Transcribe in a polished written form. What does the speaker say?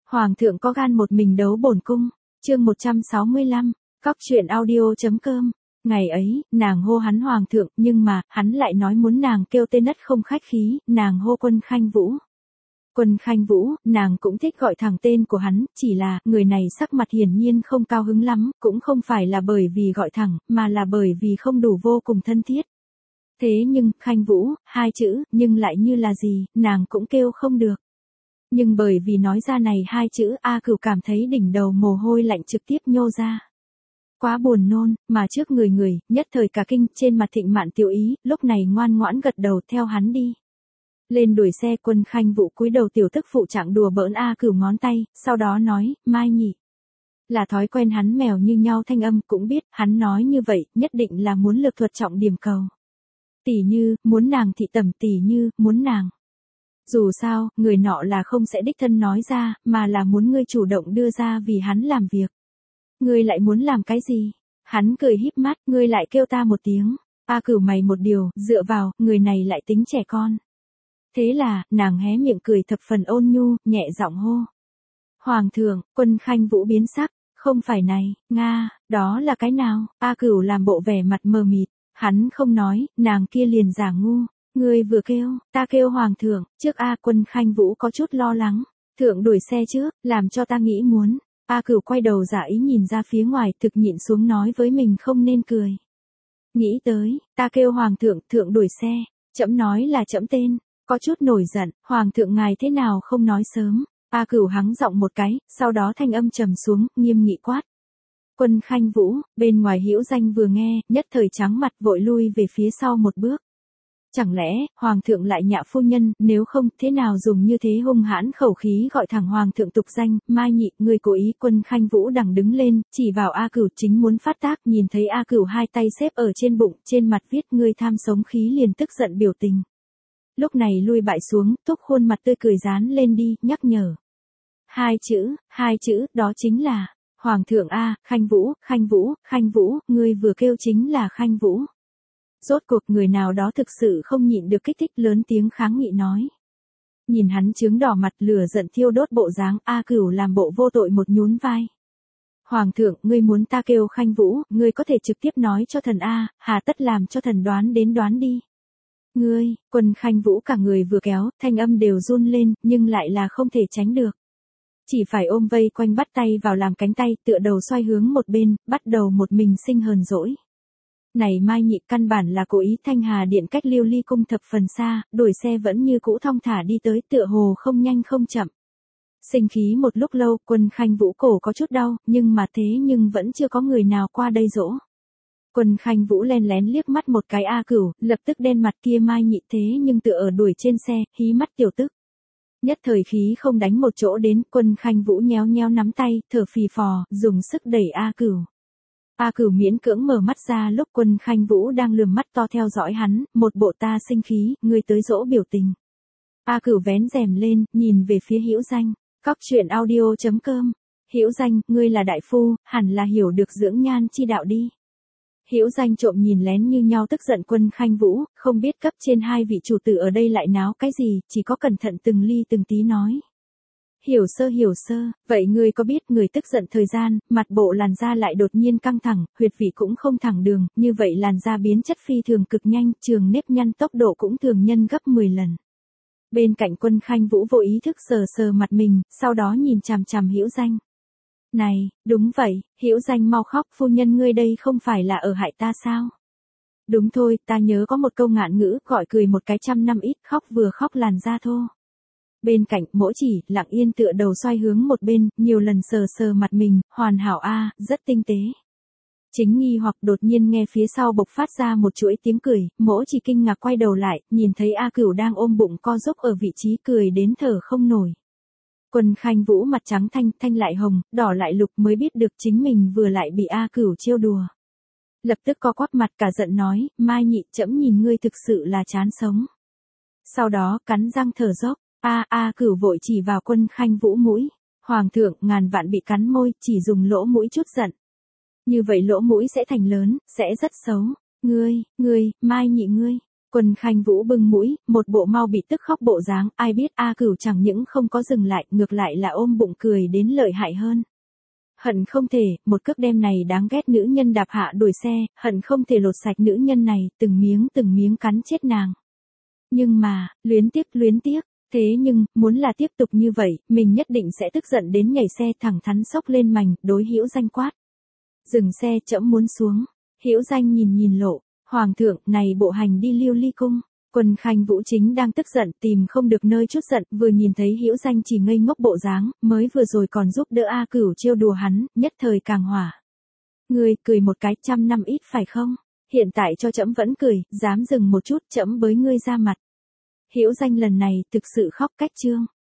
Hoàng thượng có gan một mình đấu bổn cung. Chương 165, Cóc truyện audio.com. Ngày ấy, nàng hô hắn hoàng thượng, nhưng mà, hắn lại nói muốn nàng kêu tên đất không khách khí, nàng hô Quân Khanh Vũ. Quân Khanh Vũ, nàng cũng thích gọi thẳng tên của hắn, chỉ là, người này sắc mặt hiển nhiên không cao hứng lắm, cũng không phải là bởi vì gọi thẳng, mà là bởi vì không đủ vô cùng thân thiết. Thế nhưng, Khanh Vũ, hai chữ, nhưng lại như là gì, nàng cũng kêu không được. Nhưng bởi vì nói ra này hai chữ, A Cửu cảm thấy đỉnh đầu mồ hôi lạnh trực tiếp nhô ra. Quá buồn nôn, mà trước người, nhất thời cả kinh, trên mặt Thịnh Mạn Tiểu Ý, lúc này ngoan ngoãn gật đầu theo hắn đi. Lên đuổi xe. Quân Khanh Vũ cúi đầu tiểu tức phụ trạng đùa bỡn A Cửu ngón tay, sau đó nói, Mai nhỉ. Là thói quen hắn mèo như nhau thanh âm, cũng biết, hắn nói như vậy, nhất định là muốn lược thuật trọng điểm cầu. Tỷ như, muốn nàng thị tẩm, tỷ như, muốn nàng. Dù sao, người nọ là không sẽ đích thân nói ra, mà là muốn ngươi chủ động đưa ra vì hắn làm việc. Ngươi lại muốn làm cái gì? Hắn cười híp mắt, ngươi lại kêu ta một tiếng. A Cửu mày một điều, dựa vào, người này lại tính trẻ con. Thế là, nàng hé miệng cười thập phần ôn nhu, nhẹ giọng hô. Hoàng thượng. Quân Khanh Vũ biến sắc, không phải này, Nga, đó là cái nào? A Cửu làm bộ vẻ mặt mờ mịt, hắn không nói, nàng kia liền giả ngu. Ngươi vừa kêu, ta kêu hoàng thượng, trước A. Quân Khanh Vũ có chút lo lắng. Thượng đuổi xe trước, làm cho ta nghĩ muốn. A Cửu quay đầu giả ý nhìn ra phía ngoài, thực nhịn xuống nói với mình không nên cười. Nghĩ tới, ta kêu hoàng thượng, thượng đuổi xe, trẫm nói là trẫm tên, có chút nổi giận, hoàng thượng ngài thế nào không nói sớm. A Cửu hắng giọng một cái, sau đó thanh âm trầm xuống, nghiêm nghị quát. Quân Khanh Vũ, bên ngoài Hữu Danh vừa nghe, nhất thời trắng mặt vội lui về phía sau một bước. Chẳng lẽ, hoàng thượng lại nhạ phu nhân, nếu không, thế nào dùng như thế hung hãn khẩu khí gọi thẳng hoàng thượng tục danh, Mai nhị, người cố ý. Quân Khanh Vũ đằng đứng lên, chỉ vào A Cửu chính muốn phát tác, nhìn thấy A Cửu hai tay xếp ở trên bụng, trên mặt viết ngươi tham sống khí liền tức giận biểu tình. Lúc này lui bại xuống, thúc khuôn mặt tươi cười dán lên đi, nhắc nhở. Hai chữ, đó chính là, hoàng thượng A. Khanh Vũ, ngươi vừa kêu chính là Khanh Vũ. Rốt cuộc người nào đó thực sự không nhịn được kích thích lớn tiếng kháng nghị nói. Nhìn hắn trướng đỏ mặt lửa giận thiêu đốt bộ dáng, A Cửu làm bộ vô tội một nhún vai. Hoàng thượng, ngươi muốn ta kêu Khanh Vũ, ngươi có thể trực tiếp nói cho thần A, hà tất làm cho thần đoán đi. Ngươi. Quân Khanh Vũ cả người vừa kéo, thanh âm đều run lên, nhưng lại là không thể tránh được. Chỉ phải ôm vây quanh bắt tay vào làm cánh tay, tựa đầu xoay hướng một bên, bắt đầu một mình sinh hờn dỗi. Này Mai nhị, căn bản là cố ý. Thanh Hà Điện cách Lưu Ly cung thập phần xa, đuổi xe vẫn như cũ thong thả đi tới, tựa hồ không nhanh không chậm. Sinh khí một lúc lâu, Quân Khanh Vũ cổ có chút đau, nhưng mà thế nhưng vẫn chưa có người nào qua đây dỗ. Quân Khanh Vũ len lén liếc mắt một cái A Cửu, lập tức đen mặt kia Mai nhị thế nhưng tựa ở đuổi trên xe, hí mắt tiểu tức. Nhất thời khí không đánh một chỗ đến, Quân Khanh Vũ nhéo nhéo nắm tay, thở phì phò, dùng sức đẩy A Cửu. A Cửu miễn cưỡng mở mắt ra lúc Quân Khanh Vũ đang lườm mắt to theo dõi hắn, một bộ ta sinh khí, ngươi tới dỗ biểu tình. A Cửu vén rèm lên, nhìn về phía Hữu Danh. Cóc truyện audio.com. Hữu Danh, ngươi là đại phu, hẳn là hiểu được dưỡng nhan chi đạo đi. Hữu Danh trộm nhìn lén như nhau tức giận Quân Khanh Vũ, không biết cấp trên hai vị chủ tử ở đây lại náo cái gì, chỉ có cẩn thận từng ly từng tí nói. Hiểu sơ, vậy ngươi có biết người tức giận thời gian, mặt bộ làn da lại đột nhiên căng thẳng, huyệt vị cũng không thẳng đường, như vậy làn da biến chất phi thường cực nhanh, trường nếp nhăn tốc độ cũng thường nhân gấp 10 lần. Bên cạnh Quân Khanh Vũ vô ý thức sờ mặt mình, sau đó nhìn chằm chằm Hữu Danh. Này, đúng vậy, Hữu Danh mau khóc, phu nhân ngươi đây không phải là ở hại ta sao? Đúng thôi, ta nhớ có một câu ngạn ngữ, gọi cười một cái trăm năm ít, khóc vừa khóc làn da thô. Bên cạnh, Mỗ Chỉ, lặng yên tựa đầu xoay hướng một bên, nhiều lần sờ mặt mình, hoàn hảo a, rất tinh tế. Chính nghi hoặc đột nhiên nghe phía sau bộc phát ra một chuỗi tiếng cười, Mỗ Chỉ kinh ngạc quay đầu lại, nhìn thấy A Cửu đang ôm bụng co giúp ở vị trí cười đến thở không nổi. Quân Khanh Vũ mặt trắng thanh lại hồng, đỏ lại lục mới biết được chính mình vừa lại bị A Cửu trêu đùa. Lập tức co quắp mặt cả giận nói, Mai nhị, trẫm nhìn ngươi thực sự là chán sống. Sau đó cắn răng thở dốc. A Cửu vội chỉ vào Quân Khanh Vũ mũi. Hoàng thượng, ngàn vạn bị cắn môi, chỉ dùng lỗ mũi chút giận. Như vậy lỗ mũi sẽ thành lớn, sẽ rất xấu. Ngươi, Mai nhị ngươi. Quân Khanh Vũ bưng mũi, một bộ mau bị tức khóc bộ dáng, ai biết A Cửu chẳng những không có dừng lại, ngược lại là ôm bụng cười đến lợi hại hơn. Hận không thể, một cước đem này đáng ghét nữ nhân đạp hạ đuổi xe, hận không thể lột sạch nữ nhân này, từng miếng cắn chết nàng. Nhưng mà, luyến tiếc, thế nhưng, muốn là tiếp tục như vậy, mình nhất định sẽ tức giận đến nhảy xe thẳng thắn xốc lên mành, đối Hữu Danh quát. Dừng xe, trẫm muốn xuống. Hữu Danh nhìn lộ, hoàng thượng, này bộ hành đi Lưu Ly cung. Quân Khanh Vũ chính đang tức giận, tìm không được nơi chút giận, vừa nhìn thấy Hữu Danh chỉ ngây ngốc bộ dáng, mới vừa rồi còn giúp đỡ A Cửu trêu đùa hắn, nhất thời càng hỏa. Ngươi cười một cái 100 năm ít phải không? Hiện tại cho trẫm vẫn cười, dám dừng một chút, trẫm bới ngươi ra mặt. Hữu Danh lần này thực sự khóc cách trương.